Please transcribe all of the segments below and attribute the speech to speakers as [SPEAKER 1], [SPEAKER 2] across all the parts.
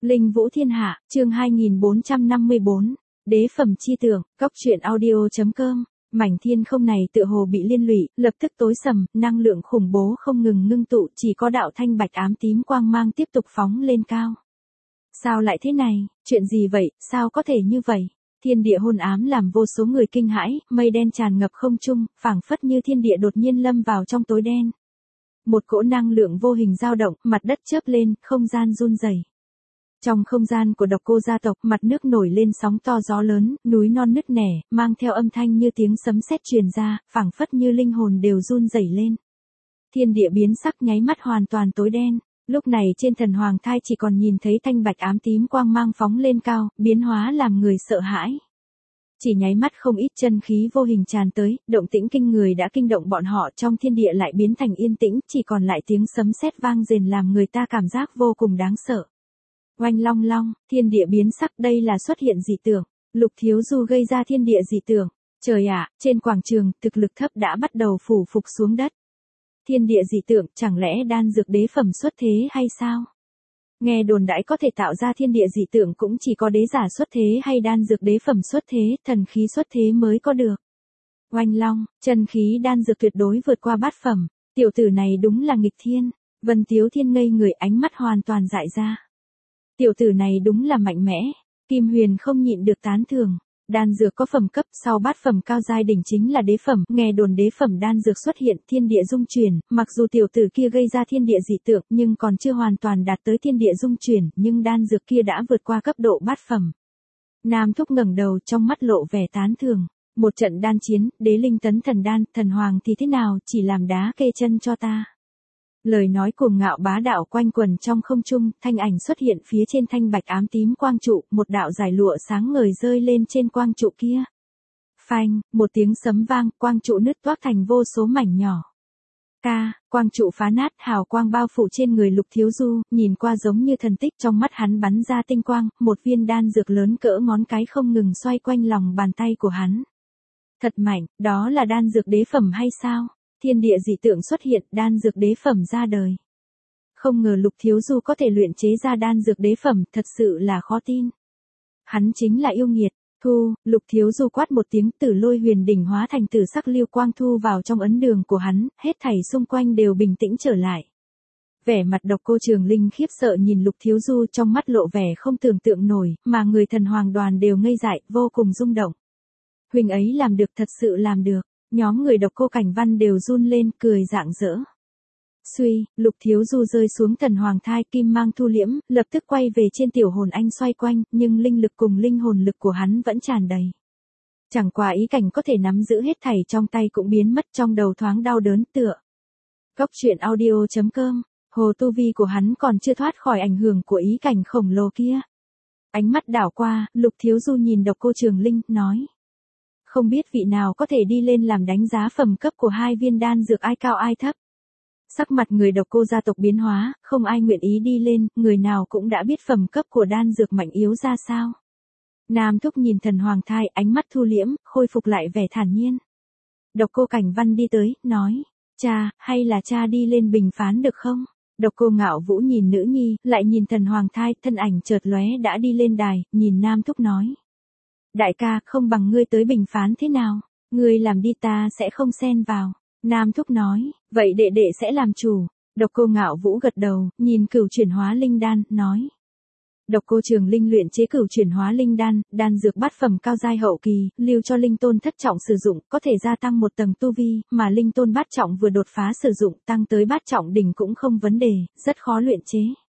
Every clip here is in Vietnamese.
[SPEAKER 1] Linh Vũ Thiên Hạ, chương 2454, Đế phẩm chi tưởng, Cóc truyện audio.com. Mảnh thiên không này tựa hồ bị liên lụy, lập tức tối sầm, năng lượng khủng bố không ngừng ngưng tụ, chỉ có đạo thanh bạch ám tím quang mang tiếp tục phóng lên cao. Sao lại thế này, chuyện gì vậy, sao có thể như vậy? Thiên địa hôn ám làm vô số người kinh hãi, mây đen tràn ngập không trung, phảng phất như thiên địa đột nhiên lâm vào trong tối đen. Một cỗ năng lượng vô hình dao động, mặt đất chớp lên, không gian run rẩy. Trong không gian của Độc Cô gia tộc, mặt nước nổi lên sóng to gió lớn, núi non nứt nẻ, mang theo âm thanh như tiếng sấm sét truyền ra, phảng phất như linh hồn đều run rẩy lên. Thiên địa biến sắc nháy mắt hoàn toàn tối đen. Lúc này trên thần hoàng thai chỉ còn nhìn thấy thanh bạch ám tím quang mang phóng lên cao, biến hóa làm người sợ hãi. Chỉ nháy mắt không ít chân khí vô hình tràn tới, động tĩnh kinh người đã kinh động bọn họ, trong thiên địa lại biến thành yên tĩnh, chỉ còn lại tiếng sấm sét vang rền làm người ta cảm giác vô cùng đáng sợ. Oanh long long, thiên địa biến sắc, đây là xuất hiện dị tượng. Lục Thiếu Du gây ra thiên địa dị tượng. Trời ạ, trên quảng trường, thực lực thấp đã bắt đầu phủ phục xuống đất. Thiên địa dị tượng, chẳng lẽ đan dược đế phẩm xuất thế hay sao? Nghe đồn đãi có thể tạo ra thiên địa dị tượng cũng chỉ có đế giả xuất thế hay đan dược đế phẩm xuất thế, thần khí xuất thế mới có được. Oanh long, chân khí đan dược tuyệt đối vượt qua bát phẩm. Tiểu tử này đúng là nghịch thiên. Vân Tiếu Thiên ngây người, ánh mắt hoàn toàn dại ra. Tiểu tử này đúng là mạnh mẽ. Kim Huyền không nhịn được tán thưởng. Đan dược có phẩm cấp, sau bát phẩm cao giai đỉnh chính là đế phẩm, nghe đồn đế phẩm đan dược xuất hiện, thiên địa dung chuyển, mặc dù tiểu tử kia gây ra thiên địa dị tượng, nhưng còn chưa hoàn toàn đạt tới thiên địa dung chuyển, nhưng đan dược kia đã vượt qua cấp độ bát phẩm. Nam Thúc ngẩng đầu, trong mắt lộ vẻ tán thưởng. Một trận đan chiến, đế linh tấn thần đan, thần hoàng thì thế nào, chỉ làm đá kê chân cho ta. Lời nói cuồng ngạo bá đạo quanh quần trong không trung, thanh ảnh xuất hiện phía trên thanh bạch ám tím quang trụ, một đạo giải lụa sáng ngời rơi lên trên quang trụ kia. Phanh, một tiếng sấm vang, quang trụ nứt toác thành vô số mảnh nhỏ. Quang trụ phá nát, hào quang bao phủ trên người Lục Thiếu Du, nhìn qua giống như thần tích, trong mắt hắn bắn ra tinh quang, một viên đan dược lớn cỡ ngón cái không ngừng xoay quanh lòng bàn tay của hắn. Thật mạnh, đó là đan dược đế phẩm hay sao? Thiên địa dị tượng xuất hiện, đan dược đế phẩm ra đời. Không ngờ Lục Thiếu Du có thể luyện chế ra đan dược đế phẩm, thật sự là khó tin. Hắn chính là yêu nghiệt. Thu, Lục Thiếu Du quát một tiếng, Tử Lôi Huyền đỉnh hóa thành tử sắc lưu quang thu vào trong ấn đường của hắn, hết thảy xung quanh đều bình tĩnh trở lại. Vẻ mặt Độc Cô Trường Linh khiếp sợ nhìn Lục Thiếu Du, trong mắt lộ vẻ không tưởng tượng nổi, mà người thần hoàng đoàn đều ngây dại, vô cùng rung động. Huynh ấy làm được, thật sự làm được. Nhóm người Độc Cô Cảnh Văn đều run lên, cười rạng rỡ. Suy, Lục Thiếu Du rơi xuống thần hoàng thai, kim mang thu liễm, lập tức quay về trên tiểu hồn anh xoay quanh, nhưng linh lực cùng linh hồn lực của hắn vẫn tràn đầy. Chẳng qua ý cảnh có thể nắm giữ hết thảy trong tay cũng biến mất, trong đầu thoáng đau đớn tựa. Cóc truyện audio.com, hồ tu vi của hắn còn chưa thoát khỏi ảnh hưởng của ý cảnh khổng lồ kia. Ánh mắt đảo qua, Lục Thiếu Du nhìn Độc Cô Trường Linh, nói. Không biết vị nào có thể đi lên làm đánh giá phẩm cấp của hai viên đan dược ai cao ai thấp. Sắc mặt người Độc Cô gia tộc biến hóa, không ai nguyện ý đi lên, người nào cũng đã biết phẩm cấp của đan dược mạnh yếu ra sao. Nam Thúc nhìn thần hoàng thai, ánh mắt thu liễm, khôi phục lại vẻ thản nhiên. Độc Cô Cảnh Văn đi tới, nói, cha, hay là cha đi lên bình phán được không? Độc Cô Ngạo Vũ nhìn nữ nhi, lại nhìn thần hoàng thai, thân ảnh chợt lóe đã đi lên đài, nhìn Nam Thúc nói. Đại ca, không bằng ngươi tới bình phán thế nào? Ngươi làm đi, ta sẽ không xen vào. Nam Thúc nói, vậy đệ đệ sẽ làm chủ. Độc Cô Ngạo Vũ gật đầu, nhìn Cửu Chuyển Hóa Linh Đan, nói. Độc Cô Trường Linh luyện chế Cửu Chuyển Hóa Linh Đan, đan dược bát phẩm cao giai hậu kỳ, lưu cho linh tôn thất trọng sử dụng, có thể gia tăng một tầng tu vi, mà linh tôn bát trọng vừa đột phá sử dụng, tăng tới bát trọng đỉnh cũng không vấn đề, rất khó luyện chế.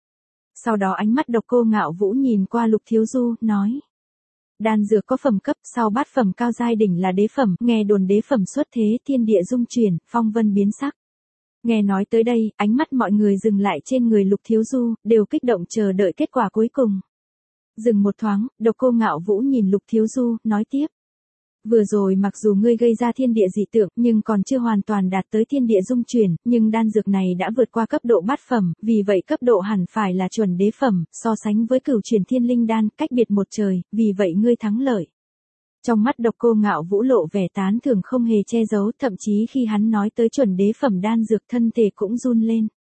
[SPEAKER 1] Sau đó ánh mắt Độc Cô Ngạo Vũ nhìn qua Lục Thiếu Du, nói. Đan dược có phẩm cấp, sau bát phẩm cao giai đỉnh là đế phẩm, nghe đồn đế phẩm xuất thế, thiên địa dung chuyển, phong vân biến sắc. Nghe nói tới đây, ánh mắt mọi người dừng lại trên người Lục Thiếu Du, đều kích động chờ đợi kết quả cuối cùng. Dừng một thoáng, Độc Cô Ngạo Vũ nhìn Lục Thiếu Du, nói tiếp. Vừa rồi mặc dù ngươi gây ra thiên địa dị tượng, nhưng còn chưa hoàn toàn đạt tới thiên địa dung chuyển, nhưng đan dược này đã vượt qua cấp độ bát phẩm, vì vậy cấp độ hẳn phải là chuẩn đế phẩm, so sánh với Cửu Chuyển Thiên Linh Đan, cách biệt một trời, vì vậy ngươi thắng lợi. Trong mắt Độc Cô Ngạo Vũ lộ vẻ tán thưởng không hề che giấu, thậm chí khi hắn nói tới chuẩn đế phẩm đan dược thân thể cũng run lên.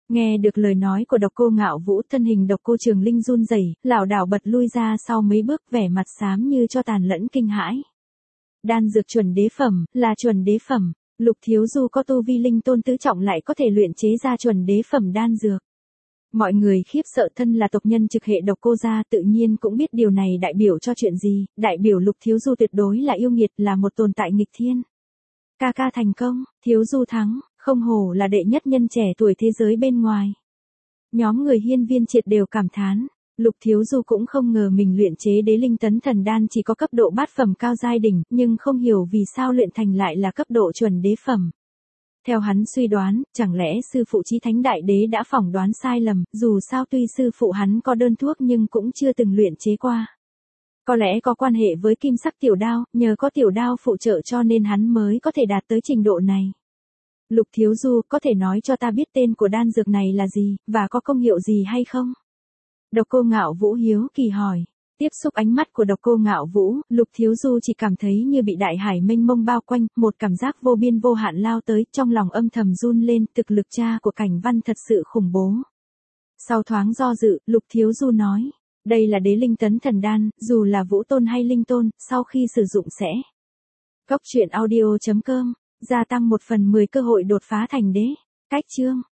[SPEAKER 1] Nghe được lời nói của Độc Cô Ngạo Vũ, thân hình Độc Cô Trường Linh run rẩy, lảo đảo bật lui ra sau mấy bước, vẻ mặt xám như cho tàn lẫn kinh hãi. Đan dược chuẩn đế phẩm, là chuẩn đế phẩm, Lục Thiếu Du có tu vi linh tôn tứ trọng lại có thể luyện chế ra chuẩn đế phẩm đan dược. Mọi người khiếp sợ, thân là tộc nhân trực hệ Độc Cô gia tự nhiên cũng biết điều này đại biểu cho chuyện gì, đại biểu Lục Thiếu Du tuyệt đối là yêu nghiệt, là một tồn tại nghịch thiên. Ca ca thành công, Thiếu Du thắng, không hổ là đệ nhất nhân trẻ tuổi thế giới bên ngoài. Nhóm người hiên viên triệt đều cảm thán, Lục Thiếu Du cũng không ngờ mình luyện chế đế linh tấn thần đan chỉ có cấp độ bát phẩm cao giai đỉnh, nhưng không hiểu vì sao luyện thành lại là cấp độ chuẩn đế phẩm. Theo hắn suy đoán, chẳng lẽ sư phụ Chí Thánh Đại Đế đã phỏng đoán sai lầm, dù sao tuy sư phụ hắn có đơn thuốc nhưng cũng chưa từng luyện chế qua. Có lẽ có quan hệ với kim sắc tiểu đao, nhờ có tiểu đao phụ trợ cho nên hắn mới có thể đạt tới trình độ này. Lục Thiếu Du, có thể nói cho ta biết tên của đan dược này là gì, và có công hiệu gì hay không? Độc Cô Ngạo Vũ hiếu kỳ hỏi. Tiếp xúc ánh mắt của Độc Cô Ngạo Vũ, Lục Thiếu Du chỉ cảm thấy như bị đại hải mênh mông bao quanh, một cảm giác vô biên vô hạn lao tới, trong lòng âm thầm run lên, thực lực cha của Cảnh Văn thật sự khủng bố. Sau thoáng do dự, Lục Thiếu Du nói, đây là đế linh tấn thần đan, dù là vũ tôn hay linh tôn, sau khi sử dụng sẽ. Cốc truyện audio.com, gia tăng 1/10 cơ hội đột phá thành đế. Cách chương.